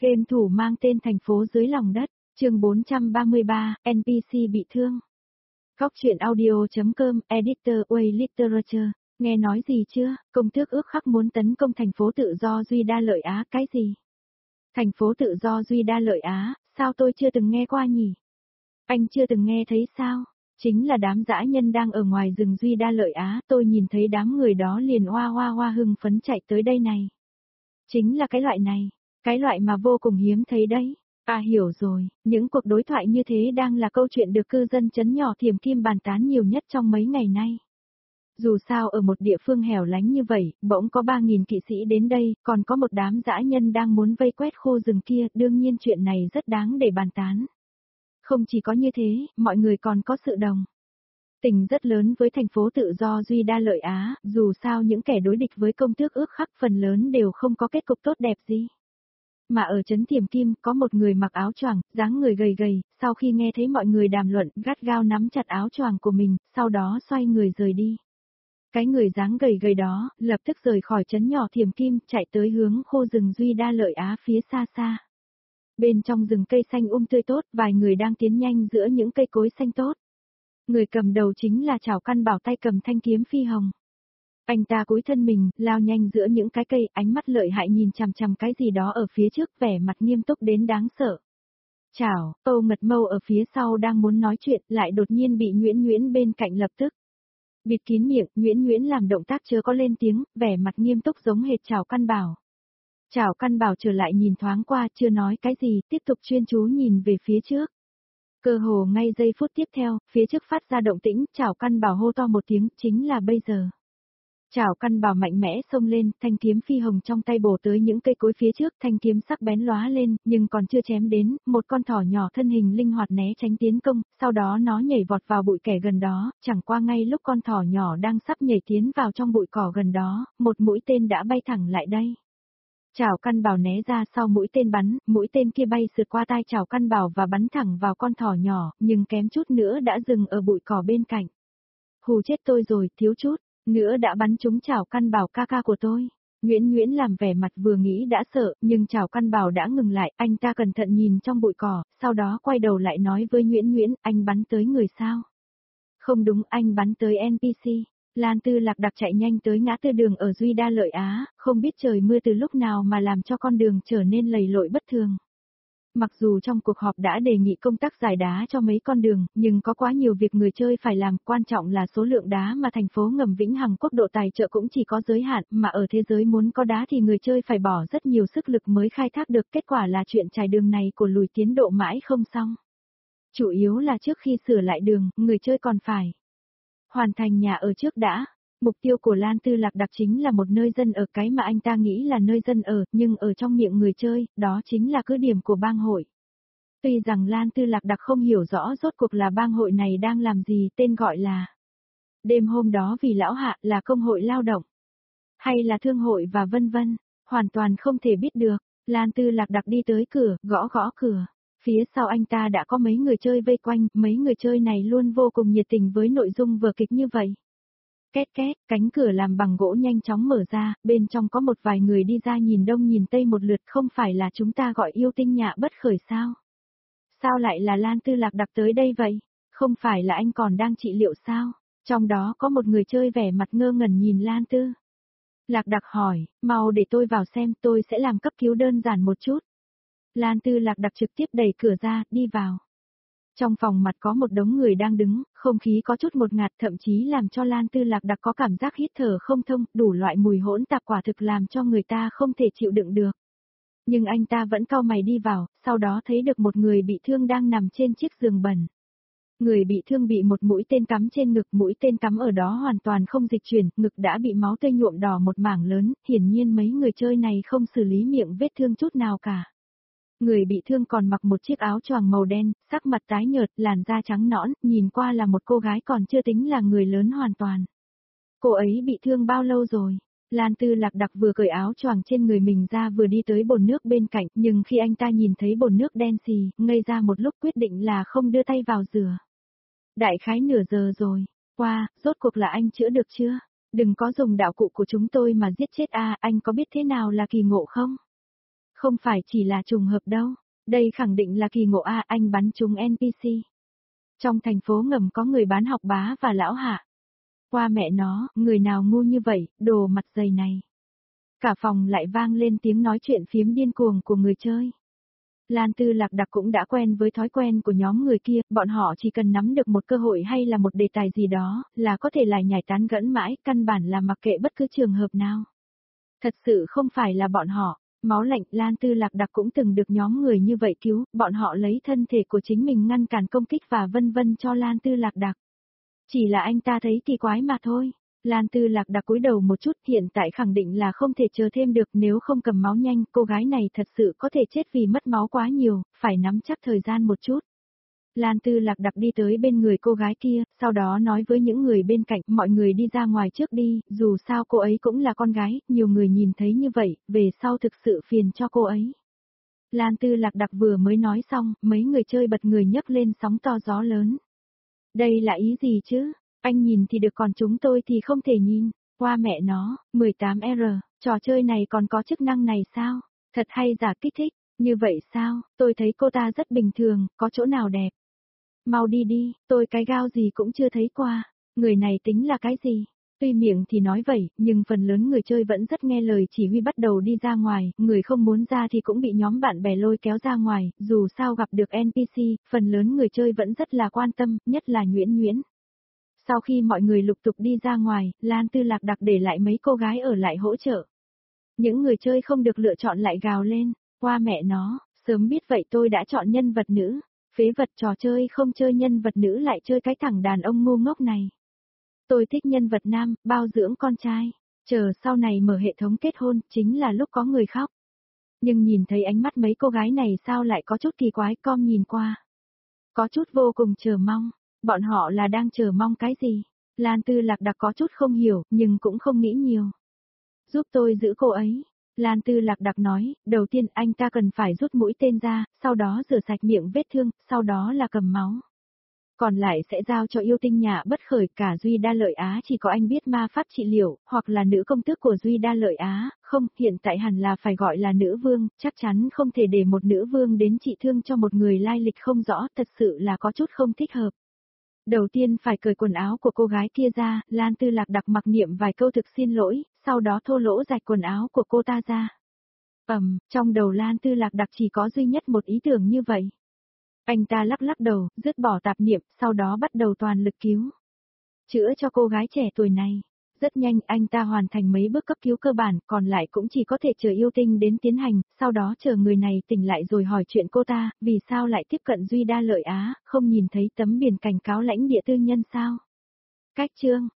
Game thủ mang tên thành phố dưới lòng đất, chương 433, NPC bị thương. Góc truyện audio.com, editor Way Literature, nghe nói gì chưa, công tước ước khắc muốn tấn công thành phố tự do Duy Đa Lợi Á, cái gì? Thành phố tự do Duy Đa Lợi Á, sao tôi chưa từng nghe qua nhỉ? Anh chưa từng nghe thấy sao? Chính là đám dã nhân đang ở ngoài rừng Duy Đa Lợi Á, tôi nhìn thấy đám người đó liền hoa hưng phấn chạy tới đây này. Chính là cái loại này, cái loại mà vô cùng hiếm thấy đấy. À hiểu rồi, những cuộc đối thoại như thế đang là câu chuyện được cư dân trấn nhỏ Thiểm Kim bàn tán nhiều nhất trong mấy ngày nay. Dù sao ở một địa phương hẻo lánh như vậy, bỗng có 3.000 kỵ sĩ đến đây, còn có một đám dã nhân đang muốn vây quét khu rừng kia, đương nhiên chuyện này rất đáng để bàn tán. Không chỉ có như thế, mọi người còn có sự đồng tình rất lớn với thành phố tự do Duy Đa Lợi Á, dù sao những kẻ đối địch với công tước ước khắc phần lớn đều không có kết cục tốt đẹp gì. Mà ở trấn Thiểm Kim có một người mặc áo choàng, dáng người gầy gầy, sau khi nghe thấy mọi người đàm luận, gắt gao nắm chặt áo choàng của mình, sau đó xoay người rời đi. Cái người dáng gầy gầy đó, lập tức rời khỏi trấn nhỏ Thiểm Kim, chạy tới hướng khu rừng Duy Đa Lợi Á phía xa xa. Bên trong rừng cây xanh tươi tốt, vài người đang tiến nhanh giữa những cây cối xanh tốt. Người cầm đầu chính là Trảo Căn Bảo tay cầm thanh kiếm phi hồng. Anh ta cúi thân mình, lao nhanh giữa những cái cây, ánh mắt lợi hại nhìn chằm chằm cái gì đó ở phía trước, vẻ mặt nghiêm túc đến đáng sợ. Chảo, Âu Ngật Mâu ở phía sau đang muốn nói chuyện, lại đột nhiên bị Nguyễn Nguyễn bên cạnh lập tức bịt kín miệng, Nguyễn Nguyễn làm động tác chớ có lên tiếng, vẻ mặt nghiêm túc giống hệt Trảo Căn Bảo. Trảo Căn Bảo trở lại nhìn thoáng qua, chưa nói cái gì, tiếp tục chuyên chú nhìn về phía trước. Cơ hồ ngay giây phút tiếp theo, phía trước phát ra động tĩnh, Trảo Căn Bảo hô to một tiếng, chính là bây giờ. Trảo Căn Bảo mạnh mẽ xông lên, thanh kiếm phi hồng trong tay bổ tới những cây cối phía trước, thanh kiếm sắc bén lóa lên, nhưng còn chưa chém đến, một con thỏ nhỏ thân hình linh hoạt né tránh tiến công, sau đó nó nhảy vọt vào bụi kẻ gần đó, chẳng qua ngay lúc con thỏ nhỏ đang sắp nhảy tiến vào trong bụi cỏ gần đó, một mũi tên đã bay thẳng lại đây. Trảo Căn Bảo né ra sau mũi tên bắn, mũi tên kia bay sượt qua tai Trảo Căn Bảo và bắn thẳng vào con thỏ nhỏ, nhưng kém chút nữa đã dừng ở bụi cỏ bên cạnh. Hù chết tôi rồi, thiếu chút nữa đã bắn trúng Trảo Căn Bảo ca ca của tôi. Nguyễn Nguyễn làm vẻ mặt vừa nghĩ đã sợ, nhưng Trảo Căn Bảo đã ngừng lại, anh ta cẩn thận nhìn trong bụi cỏ, sau đó quay đầu lại nói với Nguyễn Nguyễn, anh bắn tới người sao? Không đúng, anh bắn tới NPC. Lan Tư Lạc Đặc chạy nhanh tới ngã tư đường ở Duy Đa Lợi Á, không biết trời mưa từ lúc nào mà làm cho con đường trở nên lầy lội bất thường. Mặc dù trong cuộc họp đã đề nghị công tác giải đá cho mấy con đường, nhưng có quá nhiều việc người chơi phải làm, quan trọng là số lượng đá mà thành phố ngầm Vĩnh Hằng Quốc độ tài trợ cũng chỉ có giới hạn, mà ở thế giới muốn có đá thì người chơi phải bỏ rất nhiều sức lực mới khai thác được, kết quả là chuyện trải đường này của lùi tiến độ mãi không xong. Chủ yếu là trước khi sửa lại đường, người chơi còn phải hoàn thành nhà ở trước đã. Mục tiêu của Lan Tư Lạc Đặc chính là một nơi dân ở, cái mà anh ta nghĩ là nơi dân ở, nhưng ở trong miệng người chơi, đó chính là cứ điểm của bang hội. Tuy rằng Lan Tư Lạc Đặc không hiểu rõ rốt cuộc là bang hội này đang làm gì, tên gọi là đêm hôm đó vì lão hạ là công hội lao động, hay là thương hội và vân vân, hoàn toàn không thể biết được. Lan Tư Lạc Đặc đi tới cửa, gõ cửa. Phía sau anh ta đã có mấy người chơi vây quanh, mấy người chơi này luôn vô cùng nhiệt tình với nội dung vở kịch như vậy. Két két, cánh cửa làm bằng gỗ nhanh chóng mở ra, bên trong có một vài người đi ra nhìn đông nhìn tây một lượt, không phải là chúng ta gọi yêu tinh nhạ bất khởi sao? Sao lại là Lan Tư Lạc Đặc tới đây vậy? Không phải là anh còn đang trị liệu sao? Trong đó có một người chơi vẻ mặt ngơ ngẩn nhìn Lan Tư Lạc Đặc hỏi, mau để tôi vào xem, tôi sẽ làm cấp cứu đơn giản một chút. Lan Tư Lạc Đặc trực tiếp đẩy cửa ra, đi vào. Trong phòng mặt có một đống người đang đứng, không khí có chút ngột ngạt, thậm chí làm cho Lan Tư Lạc Đặc có cảm giác hít thở không thông, đủ loại mùi hỗn tạp quả thực làm cho người ta không thể chịu đựng được. Nhưng anh ta vẫn cau mày đi vào, sau đó thấy được một người bị thương đang nằm trên chiếc giường bẩn. Người bị thương bị một mũi tên cắm trên ngực, mũi tên cắm ở đó hoàn toàn không dịch chuyển, ngực đã bị máu tươi nhuộm đỏ một mảng lớn, hiển nhiên mấy người chơi này không xử lý miệng vết thương chút nào cả. Người bị thương còn mặc một chiếc áo choàng màu đen, sắc mặt tái nhợt, làn da trắng nõn, nhìn qua là một cô gái còn chưa tính là người lớn hoàn toàn. Cô ấy bị thương bao lâu rồi? Lan Tư Lạc Đặc vừa cởi áo choàng trên người mình ra vừa đi tới bồn nước bên cạnh, nhưng khi anh ta nhìn thấy bồn nước đen xì, ngây ra một lúc quyết định là không đưa tay vào rửa. Đại khái nửa giờ rồi, qua, rốt cuộc là anh chữa được chưa? Đừng có dùng đạo cụ của chúng tôi mà giết chết anh có biết thế nào là kỳ ngộ không? Không phải chỉ là trùng hợp đâu. Đây khẳng định là kỳ ngộ a, anh bắn trúng NPC. Trong thành phố ngầm có người bán học bá và lão hạ. Qua mẹ nó, người nào ngu như vậy, đồ mặt dày này. Cả phòng lại vang lên tiếng nói chuyện phiếm điên cuồng của người chơi. Lan Tư Lạc Đặc cũng đã quen với thói quen của nhóm người kia, bọn họ chỉ cần nắm được một cơ hội hay là một đề tài gì đó, là có thể lại nhảy tán gẫm mãi, căn bản là mặc kệ bất cứ trường hợp nào. Thật sự không phải là bọn họ, máu lạnh, Lan Tư Lạc Đặc cũng từng được nhóm người như vậy cứu, bọn họ lấy thân thể của chính mình ngăn cản công kích và vân vân cho Lan Tư Lạc Đặc. Chỉ là anh ta thấy kỳ quái mà thôi. Lan Tư Lạc Đặc cúi đầu một chút, hiện tại khẳng định là không thể chờ thêm được, nếu không cầm máu nhanh, cô gái này thật sự có thể chết vì mất máu quá nhiều, phải nắm chắc thời gian một chút. Lan Tư Lạc Đặc đi tới bên người cô gái kia, sau đó nói với những người bên cạnh, mọi người đi ra ngoài trước đi, dù sao cô ấy cũng là con gái, nhiều người nhìn thấy như vậy, về sau thực sự phiền cho cô ấy. Lan Tư Lạc Đặc vừa mới nói xong, mấy người chơi bật người nhấc lên sóng to gió lớn. Đây là ý gì chứ? Anh nhìn thì được còn chúng tôi thì không thể nhìn. Qua mẹ nó, 18R, trò chơi này còn có chức năng này sao? Thật hay giả kích thích, như vậy sao? Tôi thấy cô ta rất bình thường, có chỗ nào đẹp. Mau đi đi, tôi cái gao gì cũng chưa thấy qua. Người này tính là cái gì? Tuy miệng thì nói vậy, nhưng phần lớn người chơi vẫn rất nghe lời chỉ huy bắt đầu đi ra ngoài, người không muốn ra thì cũng bị nhóm bạn bè lôi kéo ra ngoài, dù sao gặp được NPC, phần lớn người chơi vẫn rất là quan tâm, nhất là Nhuyễn Nhuyễn. Sau khi mọi người lục tục đi ra ngoài, Lan Tư Lạc Đặc để lại mấy cô gái ở lại hỗ trợ. Những người chơi không được lựa chọn lại gào lên, qua mẹ nó, sớm biết vậy tôi đã chọn nhân vật nữ, phế vật trò chơi không chơi nhân vật nữ lại chơi cái thằng đàn ông ngu ngốc này. Tôi thích nhân vật nam, bao dưỡng con trai, chờ sau này mở hệ thống kết hôn, chính là lúc có người khóc. Nhưng nhìn thấy ánh mắt mấy cô gái này sao lại có chút kỳ quái, com nhìn qua. Có chút vô cùng chờ mong. Bọn họ là đang chờ mong cái gì? Lan Tư Lạc Đặc có chút không hiểu, nhưng cũng không nghĩ nhiều. Giúp tôi giữ cô ấy. Lan Tư Lạc Đặc nói, đầu tiên anh ta cần phải rút mũi tên ra, sau đó rửa sạch miệng vết thương, sau đó là cầm máu. Còn lại sẽ giao cho yêu tinh nhà bất khởi, cả Duy Đa Lợi Á chỉ có anh biết ma pháp trị liệu, hoặc là nữ công tước của Duy Đa Lợi Á, không, hiện tại hẳn là phải gọi là nữ vương, chắc chắn không thể để một nữ vương đến trị thương cho một người lai lịch không rõ, thật sự là có chút không thích hợp. Đầu tiên phải cởi quần áo của cô gái kia ra, Lan Tư Lạc Đặc mặc niệm vài câu thực xin lỗi, sau đó thô lỗ rạch quần áo của cô ta ra. Trong đầu Lan Tư Lạc Đặc chỉ có duy nhất một ý tưởng như vậy. Anh ta lắc lắc đầu, dứt bỏ tạp niệm, sau đó bắt đầu toàn lực cứu. Chữa cho cô gái trẻ tuổi này. Rất nhanh anh ta hoàn thành mấy bước cấp cứu cơ bản, còn lại cũng chỉ có thể chờ yêu tinh đến tiến hành, sau đó chờ người này tỉnh lại rồi hỏi chuyện cô ta, vì sao lại tiếp cận Duy Đa Lợi Á, không nhìn thấy tấm biển cảnh cáo lãnh địa tư nhân sao? Cách chương,